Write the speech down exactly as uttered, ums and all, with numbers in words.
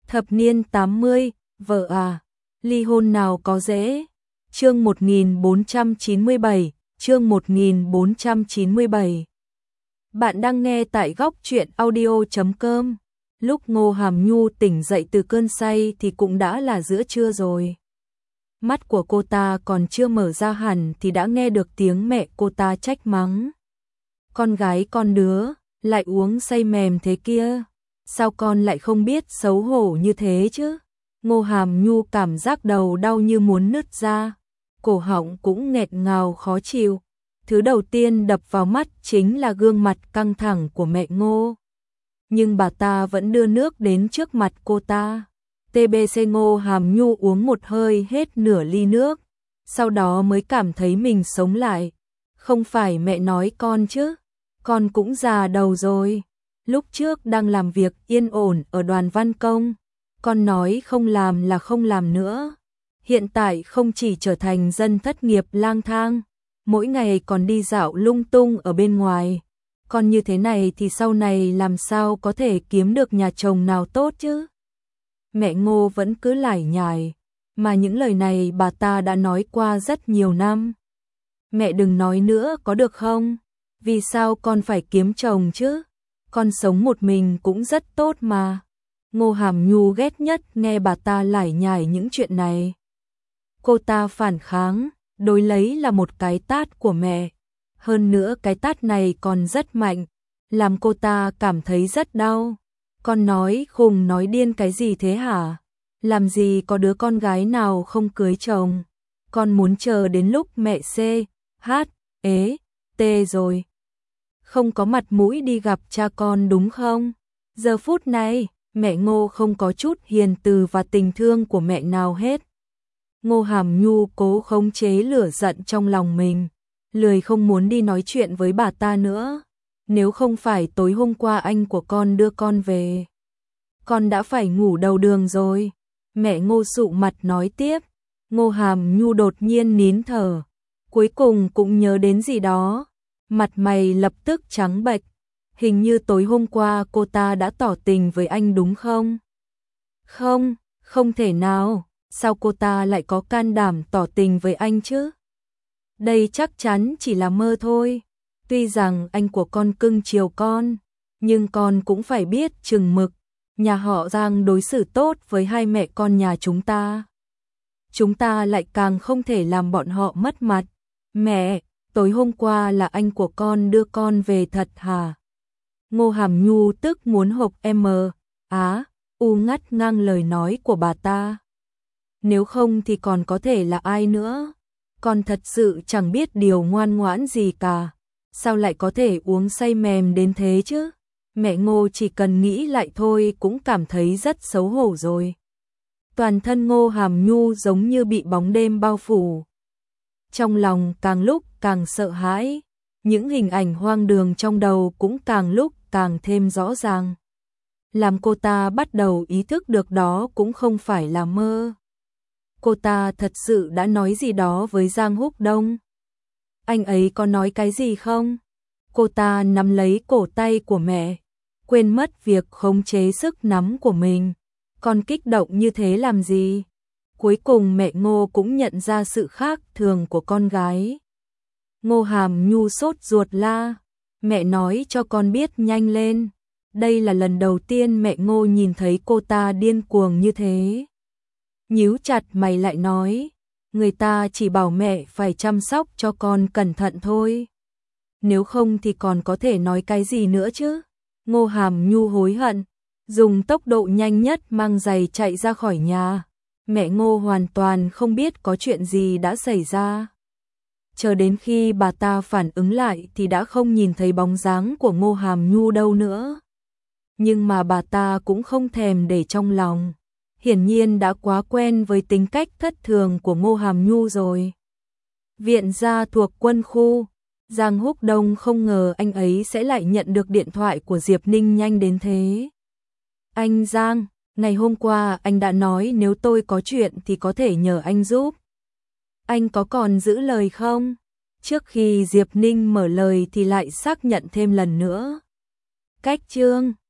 Thập niên tám mươi, vợ à, ly hôn nào có dễ. Chương một nghìn bốn trăm chín mươi bảy, chương một nghìn bốn trăm chín mươi bảy. Bạn đang nghe tại góc truyện audio chấm com. Lúc Ngô Hàm Nhu tỉnh dậy từ cơn say thì cũng đã là giữa trưa rồi. Mắt của cô ta còn chưa mở ra hẳn thì đã nghe được tiếng mẹ cô ta trách mắng. Con gái con đứa, lại uống say mềm thế kia. Sao con lại không biết xấu hổ như thế chứ? Ngô Hàm Nhu cảm giác đầu đau như muốn nứt ra. Cổ họng cũng nghẹt ngào khó chịu. Thứ đầu tiên đập vào mắt chính là gương mặt căng thẳng của mẹ Ngô. Nhưng bà ta vẫn đưa nước đến trước mặt cô ta. tê bê xê Ngô Hàm Nhu uống một hơi hết nửa ly nước. Sau đó mới cảm thấy mình sống lại. Không phải mẹ nói con chứ. Con cũng già đầu rồi. Lúc trước đang làm việc yên ổn ở đoàn văn công. Con nói không làm là không làm nữa. Hiện tại không chỉ trở thành dân thất nghiệp lang thang, mỗi ngày còn đi dạo lung tung ở bên ngoài. Còn như thế này thì sau này làm sao có thể kiếm được nhà chồng nào tốt chứ? Mẹ Ngô vẫn cứ lải nhải, mà những lời này bà ta đã nói qua rất nhiều năm. Mẹ đừng nói nữa có được không? Vì sao con phải kiếm chồng chứ? Con sống một mình cũng rất tốt mà. Ngô Hàm Nhu ghét nhất nghe bà ta lải nhải những chuyện này. Cô ta phản kháng, đối lấy là một cái tát của mẹ. Hơn nữa cái tát này còn rất mạnh, làm cô ta cảm thấy rất đau. Con nói khùng nói điên cái gì thế hả? Làm gì có đứa con gái nào không cưới chồng? Con muốn chờ đến lúc mẹ C, H, ế, T rồi. Không có mặt mũi đi gặp cha con đúng không? Giờ phút này, mẹ Ngô không có chút hiền từ và tình thương của mẹ nào hết. Ngô Hàm Nhu cố khống chế lửa giận trong lòng mình, lười không muốn đi nói chuyện với bà ta nữa. Nếu không phải tối hôm qua anh của con đưa con về, con đã phải ngủ đầu đường rồi. Mẹ Ngô sụ mặt nói tiếp. Ngô Hàm Nhu đột nhiên nín thở, cuối cùng cũng nhớ đến gì đó. Mặt mày lập tức trắng bệch. Hình như tối hôm qua cô ta đã tỏ tình với anh đúng không? Không, không thể nào. Sao cô ta lại có can đảm tỏ tình với anh chứ? Đây chắc chắn chỉ là mơ thôi. Tuy rằng anh của con cưng chiều con, nhưng con cũng phải biết chừng mực. Nhà họ Giang đối xử tốt với hai mẹ con nhà chúng ta. Chúng ta lại càng không thể làm bọn họ mất mặt. Mẹ, tối hôm qua là anh của con đưa con về thật hả? Ngô Hàm Nhu tức muốn hộc M, á, u ngắt ngang lời nói của bà ta. Nếu không thì còn có thể là ai nữa? Con thật sự chẳng biết điều ngoan ngoãn gì cả. Sao lại có thể uống say mềm đến thế chứ? Mẹ Ngô chỉ cần nghĩ lại thôi cũng cảm thấy rất xấu hổ rồi. Toàn thân Ngô Hàm Nhu giống như bị bóng đêm bao phủ. Trong lòng càng lúc càng sợ hãi. Những hình ảnh hoang đường trong đầu cũng càng lúc càng thêm rõ ràng. Làm cô ta bắt đầu ý thức được đó cũng không phải là mơ. Cô ta thật sự đã nói gì đó với Giang Húc Đông. Anh ấy có nói cái gì không? Cô ta nắm lấy cổ tay của mẹ, quên mất việc khống chế sức nắm của mình. Con kích động như thế làm gì? Cuối cùng mẹ Ngô cũng nhận ra sự khác thường của con gái. Ngô Hàm Nhu sốt ruột la. Mẹ nói cho con biết nhanh lên. Đây là lần đầu tiên mẹ Ngô nhìn thấy cô ta điên cuồng như thế. Nhíu chặt mày lại nói. Người ta chỉ bảo mẹ phải chăm sóc cho con cẩn thận thôi. Nếu không thì còn có thể nói cái gì nữa chứ? Ngô Hàm Nhu hối hận, dùng tốc độ nhanh nhất mang giày chạy ra khỏi nhà. Mẹ Ngô hoàn toàn không biết có chuyện gì đã xảy ra. Chờ đến khi bà ta phản ứng lại thì đã không nhìn thấy bóng dáng của Ngô Hàm Nhu đâu nữa. Nhưng mà bà ta cũng không thèm để trong lòng. Hiển nhiên đã quá quen với tính cách thất thường của Ngô Hàm Nhu rồi. Viện gia thuộc quân khu. Giang Húc Đông không ngờ anh ấy sẽ lại nhận được điện thoại của Diệp Ninh nhanh đến thế. Anh Giang, ngày hôm qua anh đã nói nếu tôi có chuyện thì có thể nhờ anh giúp. Anh có còn giữ lời không? Trước khi Diệp Ninh mở lời thì lại xác nhận thêm lần nữa. Cách chương